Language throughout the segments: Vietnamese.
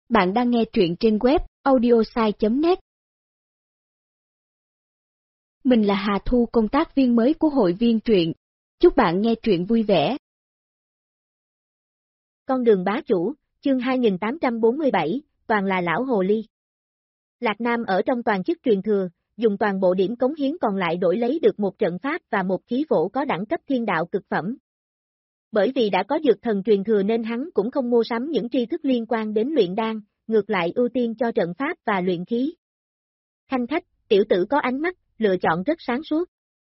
Bạn đang nghe truyện trên web audiosai.net. Mình là Hà Thu, công tác viên mới của hội viên truyện. Chúc bạn nghe truyện vui vẻ. Con đường bá chủ, chương 2847, toàn là lão hồ ly. Lạc Nam ở trong toàn chức truyền thừa, dùng toàn bộ điểm cống hiến còn lại đổi lấy được một trận pháp và một khí phổ có đẳng cấp thiên đạo cực phẩm. Bởi vì đã có dược thần truyền thừa nên hắn cũng không mua sắm những tri thức liên quan đến luyện đan, ngược lại ưu tiên cho trận pháp và luyện khí. Khanh khách, tiểu tử có ánh mắt, lựa chọn rất sáng suốt.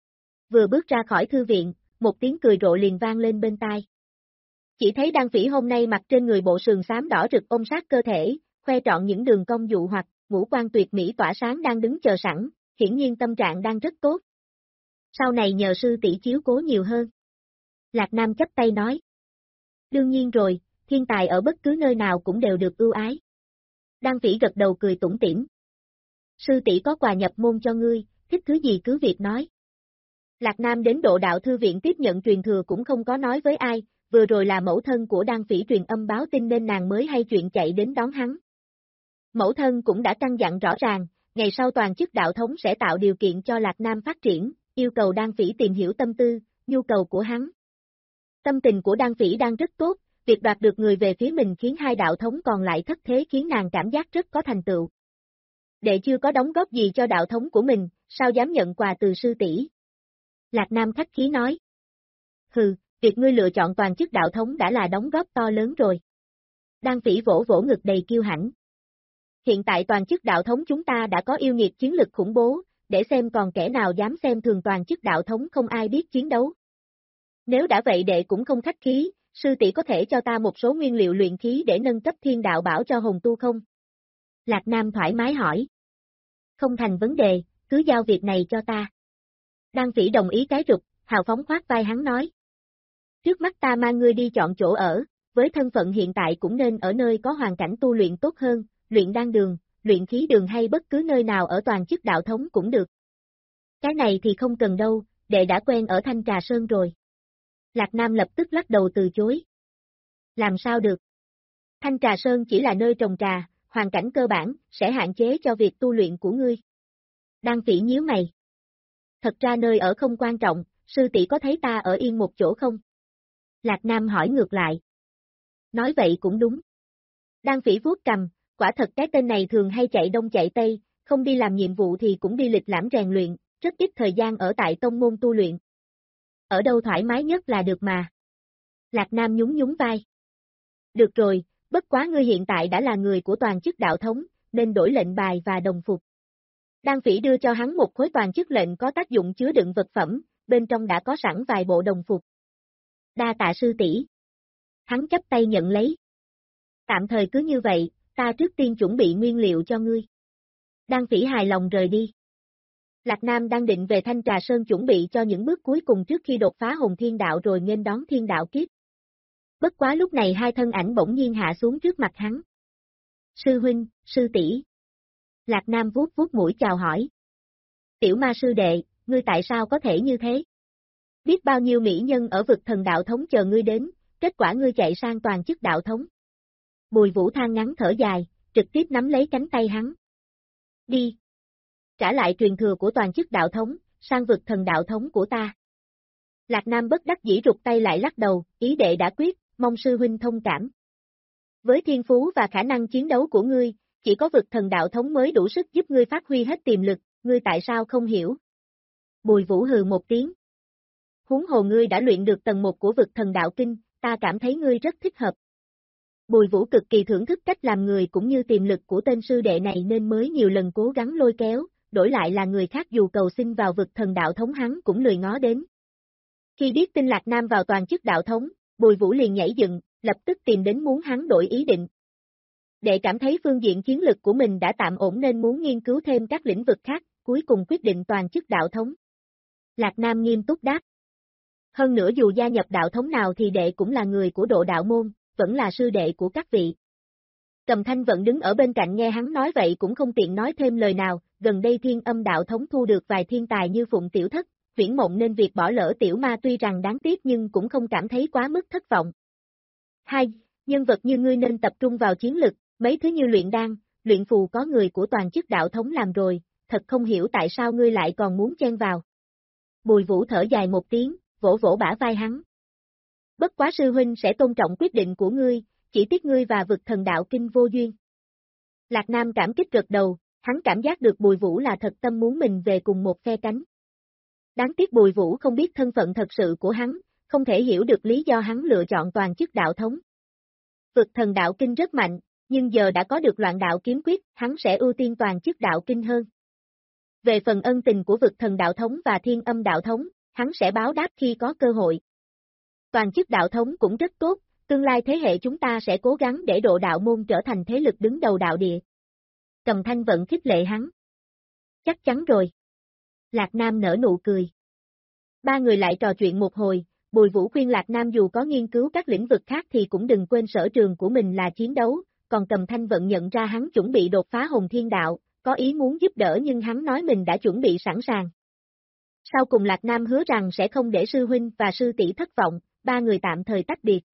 Vừa bước ra khỏi thư viện, một tiếng cười rộ liền vang lên bên tai. Chỉ thấy Đan Phỉ hôm nay mặc trên người bộ sườn xám đỏ rực ôm sát cơ thể, khoe trọn những đường cong dụ hoặc, ngũ quan tuyệt mỹ tỏa sáng đang đứng chờ sẵn, hiển nhiên tâm trạng đang rất tốt. Sau này nhờ sư tỷ chiếu cố nhiều hơn. Lạc Nam chắp tay nói. Đương nhiên rồi, thiên tài ở bất cứ nơi nào cũng đều được ưu ái. Đan Phỉ gật đầu cười tủm tỉm. Sư tỷ có quà nhập môn cho ngươi, thích thứ gì cứ việc nói. Lạc Nam đến Độ Đạo Thư Viện tiếp nhận truyền thừa cũng không có nói với ai, vừa rồi là mẫu thân của Đan Phỉ truyền âm báo tin nên nàng mới hay chuyện chạy đến đón hắn. Mẫu thân cũng đã căn dặn rõ ràng, ngày sau toàn chức đạo thống sẽ tạo điều kiện cho Lạc Nam phát triển, yêu cầu Đan Phỉ tìm hiểu tâm tư, nhu cầu của hắn. Tâm tình của Đan Phỉ đang rất tốt, việc đoạt được người về phía mình khiến hai đạo thống còn lại thất thế khiến nàng cảm giác rất có thành tựu. Đệ chưa có đóng góp gì cho đạo thống của mình, sao dám nhận quà từ sư tỷ? Lạc Nam khách khí nói. Hừ, việc ngươi lựa chọn toàn chức đạo thống đã là đóng góp to lớn rồi. Đan Phỉ vỗ vỗ ngực đầy kiêu hãnh. Hiện tại toàn chức đạo thống chúng ta đã có yêu nghiệt chiến lực khủng bố, để xem còn kẻ nào dám xem thường toàn chức đạo thống không ai biết chiến đấu. Nếu đã vậy đệ cũng không khách khí, sư tỷ có thể cho ta một số nguyên liệu luyện khí để nâng cấp thiên đạo bảo cho hồn tu không? Lạc Nam thoải mái hỏi. Không thành vấn đề, cứ giao việc này cho ta. Đan Phỉ đồng ý cái rụt, hào phóng khoát vai hắn nói. Trước mắt ta mang ngươi đi chọn chỗ ở, với thân phận hiện tại cũng nên ở nơi có hoàn cảnh tu luyện tốt hơn, luyện đan đường, luyện khí đường hay bất cứ nơi nào ở toàn chức đạo thống cũng được. Cái này thì không cần đâu, đệ đã quen ở Thanh Trà Sơn rồi. Lạc Nam lập tức lắc đầu từ chối. Làm sao được? Thanh Trà Sơn chỉ là nơi trồng trà, hoàn cảnh cơ bản, sẽ hạn chế cho việc tu luyện của ngươi. Đan Phỉ nhíu mày. Thật ra nơi ở không quan trọng, sư tỷ có thấy ta ở yên một chỗ không? Lạc Nam hỏi ngược lại. Nói vậy cũng đúng. Đan Phỉ vuốt cằm, quả thật cái tên này thường hay chạy đông chạy tây, không đi làm nhiệm vụ thì cũng đi lịch lãm rèn luyện, rất ít thời gian ở tại tông môn tu luyện. Ở đâu thoải mái nhất là được mà. Lạc Nam nhún nhún vai. Được rồi, bất quá ngươi hiện tại đã là người của toàn chức đạo thống, nên đổi lệnh bài và đồng phục. Đan Phỉ đưa cho hắn một khối toàn chức lệnh có tác dụng chứa đựng vật phẩm, bên trong đã có sẵn vài bộ đồng phục. Đa tạ sư tỷ. Hắn chắp tay nhận lấy. Tạm thời cứ như vậy, ta trước tiên chuẩn bị nguyên liệu cho ngươi. Đan Phỉ hài lòng rời đi. Lạc Nam đang định về Thanh Trà Sơn chuẩn bị cho những bước cuối cùng trước khi đột phá hồn thiên đạo rồi nghênh đón thiên đạo kiếp. Bất quá lúc này hai thân ảnh bỗng nhiên hạ xuống trước mặt hắn. Sư huynh, sư tỷ. Lạc Nam vuốt vuốt mũi chào hỏi. Tiểu ma sư đệ, ngươi tại sao có thể như thế? Biết bao nhiêu mỹ nhân ở vực thần đạo thống chờ ngươi đến, kết quả ngươi chạy sang toàn chức đạo thống. Bùi Vũ than ngắn thở dài, trực tiếp nắm lấy cánh tay hắn. Đi. Trả lại truyền thừa của toàn chức đạo thống, sang vực thần đạo thống của ta. Lạc Nam bất đắc dĩ rụt tay lại lắc đầu, ý đệ đã quyết, mong sư huynh thông cảm. Với thiên phú và khả năng chiến đấu của ngươi, chỉ có vực thần đạo thống mới đủ sức giúp ngươi phát huy hết tiềm lực, ngươi tại sao không hiểu? Bùi Vũ hừ một tiếng. Huống hồ ngươi đã luyện được tầng 1 của vực thần đạo kinh, ta cảm thấy ngươi rất thích hợp. Bùi Vũ cực kỳ thưởng thức cách làm người cũng như tiềm lực của tên sư đệ này nên mới nhiều lần cố gắng lôi kéo, đổi lại là người khác dù cầu xin vào vực thần đạo thống hắn cũng lười ngó đến. Khi biết tin Lạc Nam vào toàn chức đạo thống, Bùi Vũ liền nhảy dựng, lập tức tìm đến muốn hắn đổi ý định. Đệ cảm thấy phương diện chiến lực của mình đã tạm ổn nên muốn nghiên cứu thêm các lĩnh vực khác, cuối cùng quyết định toàn chức đạo thống. Lạc Nam nghiêm túc đáp. Hơn nữa dù gia nhập đạo thống nào thì đệ cũng là người của Độ Đạo môn, vẫn là sư đệ của các vị. Cầm Thanh Vận đứng ở bên cạnh nghe hắn nói vậy cũng không tiện nói thêm lời nào, gần đây Thiên Âm đạo thống thu được vài thiên tài như Phụng Tiểu Thất, Viễn Mộng nên việc bỏ lỡ Tiểu Ma tuy rằng đáng tiếc nhưng cũng không cảm thấy quá mức thất vọng. Hai, nhân vật như ngươi nên tập trung vào chiến lực, Mấy thứ như luyện đan, luyện phù có người của toàn chức đạo thống làm rồi, thật không hiểu tại sao ngươi lại còn muốn chen vào. Bùi Vũ thở dài một tiếng, vỗ vỗ bả vai hắn. Bất quá sư huynh sẽ tôn trọng quyết định của ngươi, chỉ tiếc ngươi và vực thần đạo kinh vô duyên. Lạc Nam cảm kích gật đầu, hắn cảm giác được Bùi Vũ là thật tâm muốn mình về cùng một phe cánh. Đáng tiếc Bùi Vũ không biết thân phận thật sự của hắn, không thể hiểu được lý do hắn lựa chọn toàn chức đạo thống. Vực thần đạo kinh rất mạnh, nhưng giờ đã có được loạn đạo kiếm quyết, hắn sẽ ưu tiên toàn chức đạo kinh hơn. Về phần ân tình của vực thần đạo thống và thiên âm đạo thống, hắn sẽ báo đáp khi có cơ hội. Toàn chức đạo thống cũng rất tốt, tương lai thế hệ chúng ta sẽ cố gắng để độ đạo môn trở thành thế lực đứng đầu đạo địa. Cầm Thanh Vận khích lệ hắn. Chắc chắn rồi. Lạc Nam nở nụ cười. Ba người lại trò chuyện một hồi, Bùi Vũ khuyên Lạc Nam dù có nghiên cứu các lĩnh vực khác thì cũng đừng quên sở trường của mình là chiến đấu, còn Cầm Thanh Vận nhận ra hắn chuẩn bị đột phá Hồn Thiên Đạo, có ý muốn giúp đỡ nhưng hắn nói mình đã chuẩn bị sẵn sàng. Sau cùng Lạc Nam hứa rằng sẽ không để sư huynh và sư tỷ thất vọng, ba người tạm thời tách biệt.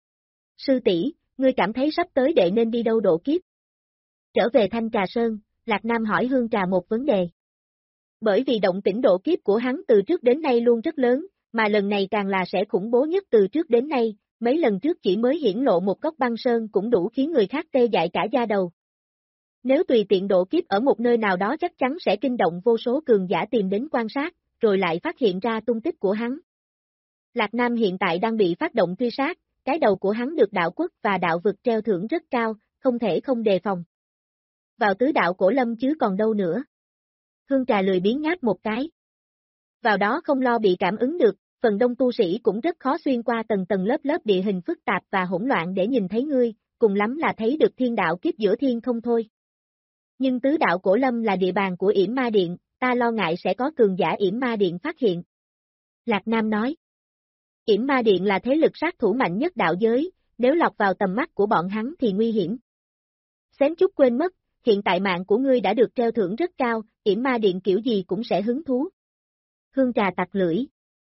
Sư tỷ, ngươi cảm thấy sắp tới đệ nên đi đâu độ kiếp? Trở về Thanh Trà Sơn, Lạc Nam hỏi Hương Trà một vấn đề. Bởi vì động tĩnh độ kiếp của hắn từ trước đến nay luôn rất lớn, mà lần này càng là sẽ khủng bố nhất từ trước đến nay, mấy lần trước chỉ mới hiển lộ một góc băng sơn cũng đủ khiến người khác tê dại cả da đầu. Nếu tùy tiện độ kiếp ở một nơi nào đó chắc chắn sẽ kinh động vô số cường giả tìm đến quan sát, rồi lại phát hiện ra tung tích của hắn. Lạc Nam hiện tại đang bị phát động truy sát, cái đầu của hắn được đạo quốc và đạo vực treo thưởng rất cao, không thể không đề phòng. Vào tứ đạo cổ lâm chứ còn đâu nữa. Hương Trà lười biếng ngáp một cái. Vào đó không lo bị cảm ứng được, phần đông tu sĩ cũng rất khó xuyên qua tầng tầng lớp lớp địa hình phức tạp và hỗn loạn để nhìn thấy ngươi, cùng lắm là thấy được thiên đạo kiếp giữa thiên không thôi. Nhưng tứ đạo cổ lâm là địa bàn của Yểm Ma Điện, ta lo ngại sẽ có cường giả Yểm Ma Điện phát hiện. Lạc Nam nói. Yểm Ma Điện là thế lực sát thủ mạnh nhất đạo giới, nếu lọt vào tầm mắt của bọn hắn thì nguy hiểm. Xém chút quên mất, hiện tại mạng của ngươi đã được treo thưởng rất cao, Yểm Ma Điện kiểu gì cũng sẽ hứng thú. Hương Trà tặc lưỡi.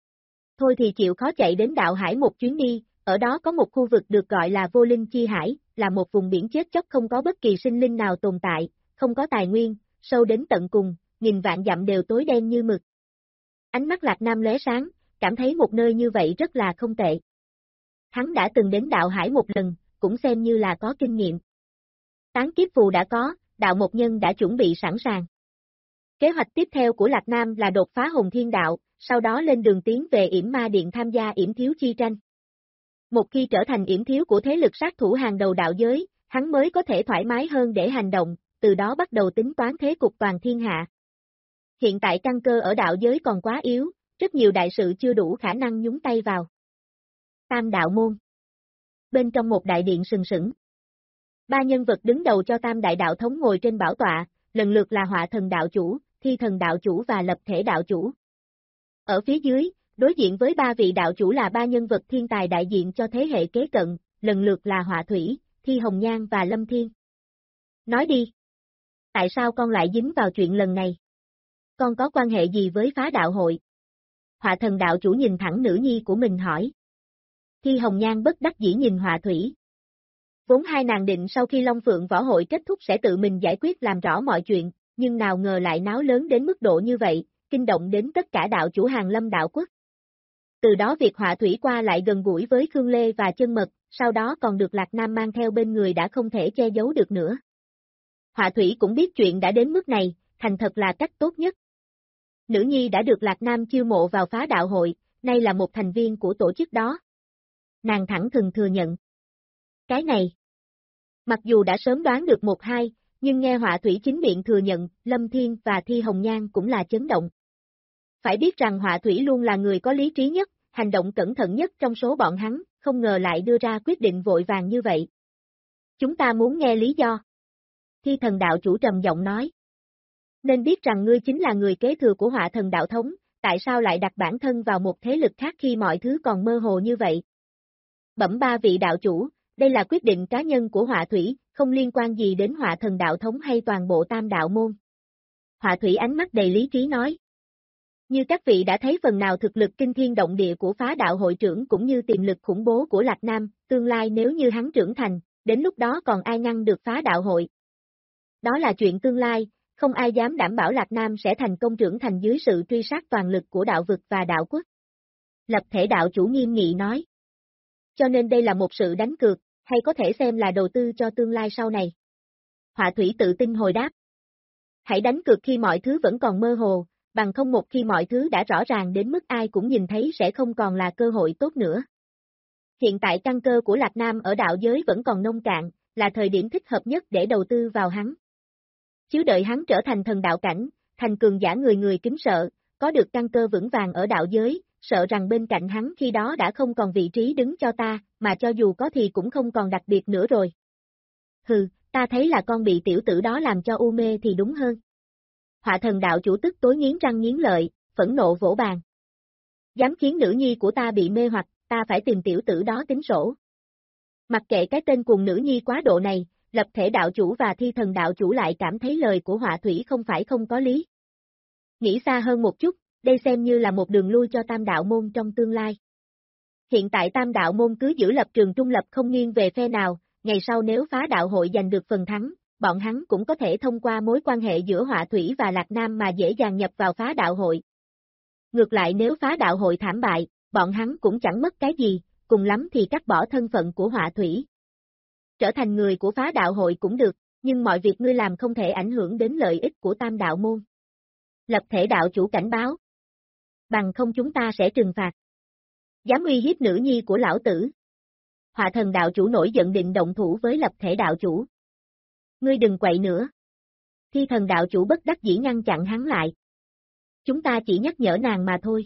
Thôi thì chịu khó chạy đến đạo hải một chuyến đi, ở đó có một khu vực được gọi là Vô Linh Chi Hải, là một vùng biển chết chóc không có bất kỳ sinh linh nào tồn tại, không có tài nguyên, sâu đến tận cùng, nghìn vạn dặm đều tối đen như mực. Ánh mắt Lạc Nam lóe sáng, cảm thấy một nơi như vậy rất là không tệ. Hắn đã từng đến đạo hải một lần, cũng xem như là có kinh nghiệm. Tán kiếp phù đã có, đạo một nhân đã chuẩn bị sẵn sàng. Kế hoạch tiếp theo của Lạc Nam là đột phá Hồn Thiên Đạo, sau đó lên đường tiến về Yểm Ma Điện tham gia Yểm Thiếu chi tranh. Một khi trở thành Yểm Thiếu của thế lực sát thủ hàng đầu đạo giới, hắn mới có thể thoải mái hơn để hành động, từ đó bắt đầu tính toán thế cục toàn thiên hạ. Hiện tại căn cơ ở đạo giới còn quá yếu, rất nhiều đại sự chưa đủ khả năng nhúng tay vào. Tam đạo môn. Bên trong một đại điện sừng sững. Ba nhân vật đứng đầu cho Tam đại đạo thống ngồi trên bảo tọa, lần lượt là Họa Thần đạo chủ, Thi Thần đạo chủ và Lập Thể đạo chủ. Ở phía dưới, đối diện với ba vị đạo chủ là ba nhân vật thiên tài đại diện cho thế hệ kế cận, lần lượt là Họa Thủy, Thi Hồng Nhan và Lâm Thiên. Nói đi. Tại sao con lại dính vào chuyện lần này? Con có quan hệ gì với phá đạo hội? Họa Thần đạo chủ nhìn thẳng nữ nhi của mình hỏi. Thi Hồng Nhan bất đắc dĩ nhìn Họa Thủy. Vốn hai nàng định sau khi Long Phượng võ hội kết thúc sẽ tự mình giải quyết làm rõ mọi chuyện, nhưng nào ngờ lại náo lớn đến mức độ như vậy, kinh động đến tất cả đạo chủ hàng lâm đạo quốc. Từ đó việc Họa Thủy qua lại gần gũi với Khương Lê và Chân Mật, sau đó còn được Lạc Nam mang theo bên người đã không thể che giấu được nữa. Họa Thủy cũng biết chuyện đã đến mức này, thành thật là cách tốt nhất. Nữ nhi đã được Lạc Nam chiêu mộ vào phá đạo hội, nay là một thành viên của tổ chức đó. Nàng thẳng thừng thừa nhận. Cái này, mặc dù đã sớm đoán được một hai, nhưng nghe Họa Thủy chính miệng thừa nhận, Lâm Thiên và Thi Hồng Nhan cũng là chấn động. Phải biết rằng Họa Thủy luôn là người có lý trí nhất, hành động cẩn thận nhất trong số bọn hắn, không ngờ lại đưa ra quyết định vội vàng như vậy. Chúng ta muốn nghe lý do. Thi Thần đạo chủ trầm giọng nói. Nên biết rằng ngươi chính là người kế thừa của Họa Thần đạo thống, tại sao lại đặt bản thân vào một thế lực khác khi mọi thứ còn mơ hồ như vậy? Bẩm ba vị đạo chủ, đây là quyết định cá nhân của Họa Thủy, không liên quan gì đến Họa Thần đạo thống hay toàn bộ Tam đạo môn. Họa Thủy ánh mắt đầy lý trí nói. Như các vị đã thấy phần nào thực lực kinh thiên động địa của phá đạo hội trưởng cũng như tiềm lực khủng bố của Lạc Nam, tương lai nếu như hắn trưởng thành, đến lúc đó còn ai ngăn được phá đạo hội. Đó là chuyện tương lai, không ai dám đảm bảo Lạc Nam sẽ thành công trưởng thành dưới sự truy sát toàn lực của đạo vực và đạo quốc. Lập thể đạo chủ nghiêm nghị nói. Cho nên đây là một sự đánh cược, hay có thể xem là đầu tư cho tương lai sau này. Họa thủy tự tin hồi đáp. Hãy đánh cược khi mọi thứ vẫn còn mơ hồ, bằng không một khi mọi thứ đã rõ ràng đến mức ai cũng nhìn thấy sẽ không còn là cơ hội tốt nữa. Hiện tại căn cơ của Lạc Nam ở đạo giới vẫn còn nông cạn, là thời điểm thích hợp nhất để đầu tư vào hắn. Chứ đợi hắn trở thành thần đạo cảnh, thành cường giả người người kính sợ, có được căn cơ vững vàng ở đạo giới, sợ rằng bên cạnh hắn khi đó đã không còn vị trí đứng cho ta, mà cho dù có thì cũng không còn đặc biệt nữa rồi. Hừ, ta thấy là con bị tiểu tử đó làm cho u mê thì đúng hơn. Họa thần đạo chủ tức tối nghiến răng nghiến lợi, phẫn nộ vỗ bàn. Dám khiến nữ nhi của ta bị mê hoặc, ta phải tìm tiểu tử đó tính sổ. Mặc kệ cái tên cuồng nữ nhi quá độ này, lập thể đạo chủ và thi thần đạo chủ lại cảm thấy lời của họa thủy không phải không có lý. Nghĩ xa hơn một chút, đây xem như là một đường lui cho tam đạo môn trong tương lai. Hiện tại tam đạo môn cứ giữ lập trường trung lập không nghiêng về phe nào, ngày sau nếu phá đạo hội giành được phần thắng, bọn hắn cũng có thể thông qua mối quan hệ giữa họa thủy và Lạc Nam mà dễ dàng nhập vào phá đạo hội. Ngược lại nếu phá đạo hội thảm bại, bọn hắn cũng chẳng mất cái gì, cùng lắm thì cắt bỏ thân phận của họa thủy. Trở thành người của phá đạo hội cũng được, nhưng mọi việc ngươi làm không thể ảnh hưởng đến lợi ích của tam đạo môn. Lập thể đạo chủ cảnh báo. Bằng không chúng ta sẽ trừng phạt. Dám uy hiếp nữ nhi của lão tử. Họa thần đạo chủ nổi giận định động thủ với lập thể đạo chủ. Ngươi đừng quậy nữa. Thi thần đạo chủ bất đắc dĩ ngăn chặn hắn lại. Chúng ta chỉ nhắc nhở nàng mà thôi.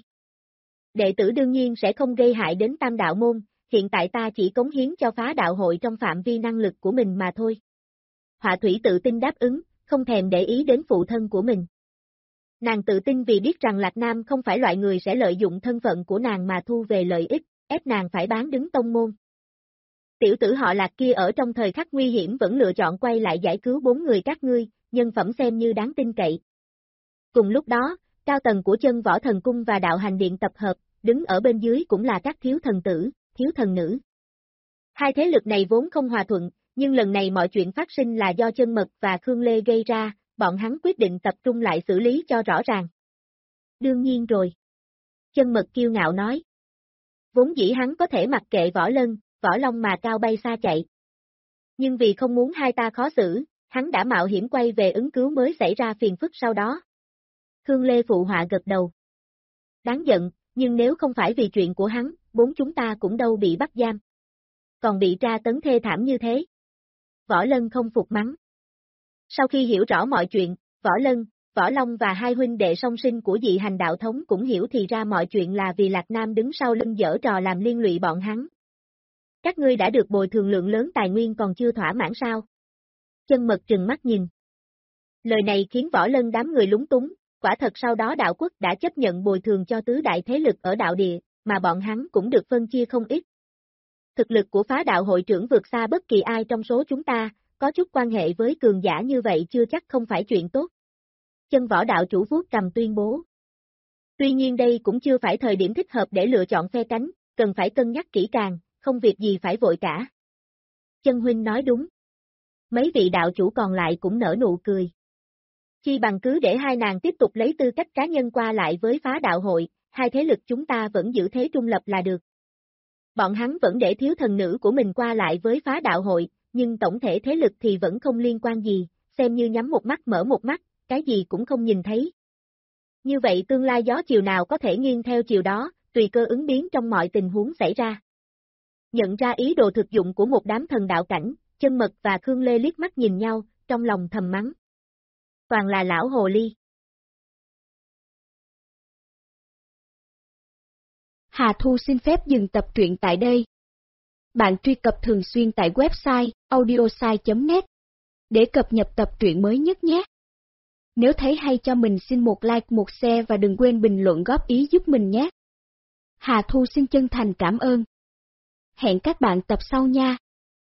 Đệ tử đương nhiên sẽ không gây hại đến tam đạo môn, hiện tại ta chỉ cống hiến cho phá đạo hội trong phạm vi năng lực của mình mà thôi. Họa thủy tự tin đáp ứng, không thèm để ý đến phụ thân của mình. Nàng tự tin vì biết rằng Lạc Nam không phải loại người sẽ lợi dụng thân phận của nàng mà thu về lợi ích, ép nàng phải bán đứng tông môn. Tiểu tử họ Lạc kia ở trong thời khắc nguy hiểm vẫn lựa chọn quay lại giải cứu 4 người các ngươi, nhân phẩm xem như đáng tin cậy. Cùng lúc đó, cao tầng của chân võ thần cung và đạo hành điện tập hợp, đứng ở bên dưới cũng là các thiếu thần tử, thiếu thần nữ. Hai thế lực này vốn không hòa thuận, nhưng lần này mọi chuyện phát sinh là do Chân Mật và Khương Lê gây ra, bọn hắn quyết định tập trung lại xử lý cho rõ ràng. Đương nhiên rồi. Chân Mật kiêu ngạo nói. Vốn dĩ hắn có thể mặc kệ Võ Lân, Võ Long mà cao bay xa chạy. Nhưng vì không muốn hai ta khó xử, hắn đã mạo hiểm quay về ứng cứu mới xảy ra phiền phức sau đó. Khương Lê phụ họa gật đầu. Đáng giận, nhưng nếu không phải vì chuyện của hắn, 4 chúng ta cũng đâu bị bắt giam. Còn bị tra tấn thê thảm như thế. Võ Lân không phục mắng. Sau khi hiểu rõ mọi chuyện, Võ Lân, Võ Long và hai huynh đệ song sinh của dị hành đạo thống cũng hiểu thì ra mọi chuyện là vì Lạc Nam đứng sau lưng giở trò làm liên lụy bọn hắn. Các ngươi đã được bồi thường lượng lớn tài nguyên còn chưa thỏa mãn sao? Chân Mật trừng mắt nhìn. Lời này khiến Võ Lân đám người lúng túng, quả thật sau đó đạo quốc đã chấp nhận bồi thường cho tứ đại thế lực ở đạo địa, mà bọn hắn cũng được phân chia không ít. Thực lực của phá đạo hội trưởng vượt xa bất kỳ ai trong số chúng ta, có chút quan hệ với cường giả như vậy chưa chắc không phải chuyện tốt. Chân võ đạo chủ vuốt cầm tuyên bố. Tuy nhiên đây cũng chưa phải thời điểm thích hợp để lựa chọn phe cánh, cần phải cân nhắc kỹ càng, không việc gì phải vội cả. Chân huynh nói đúng. Mấy vị đạo chủ còn lại cũng nở nụ cười. Chi bằng cứ để hai nàng tiếp tục lấy tư cách cá nhân qua lại với phá đạo hội, hai thế lực chúng ta vẫn giữ thế trung lập là được. Bọn hắn vẫn để thiếu thần nữ của mình qua lại với phá đạo hội, nhưng tổng thể thế lực thì vẫn không liên quan gì, xem như nhắm một mắt mở một mắt, cái gì cũng không nhìn thấy. Như vậy tương lai gió chiều nào có thể nghiêng theo chiều đó, tùy cơ ứng biến trong mọi tình huống xảy ra. Nhận ra ý đồ thực dụng của một đám thần đạo cảnh, Chân Mật và Khương Lê liếc mắt nhìn nhau, trong lòng thầm mắng. Toàn là lão hồ ly. Hà Thu xin phép dừng tập truyện tại đây. Bạn truy cập thường xuyên tại website audiosai.net để cập nhật tập truyện mới nhất nhé. Nếu thấy hay cho mình xin một like một share và đừng quên bình luận góp ý giúp mình nhé. Hà Thu xin chân thành cảm ơn. Hẹn các bạn tập sau nha.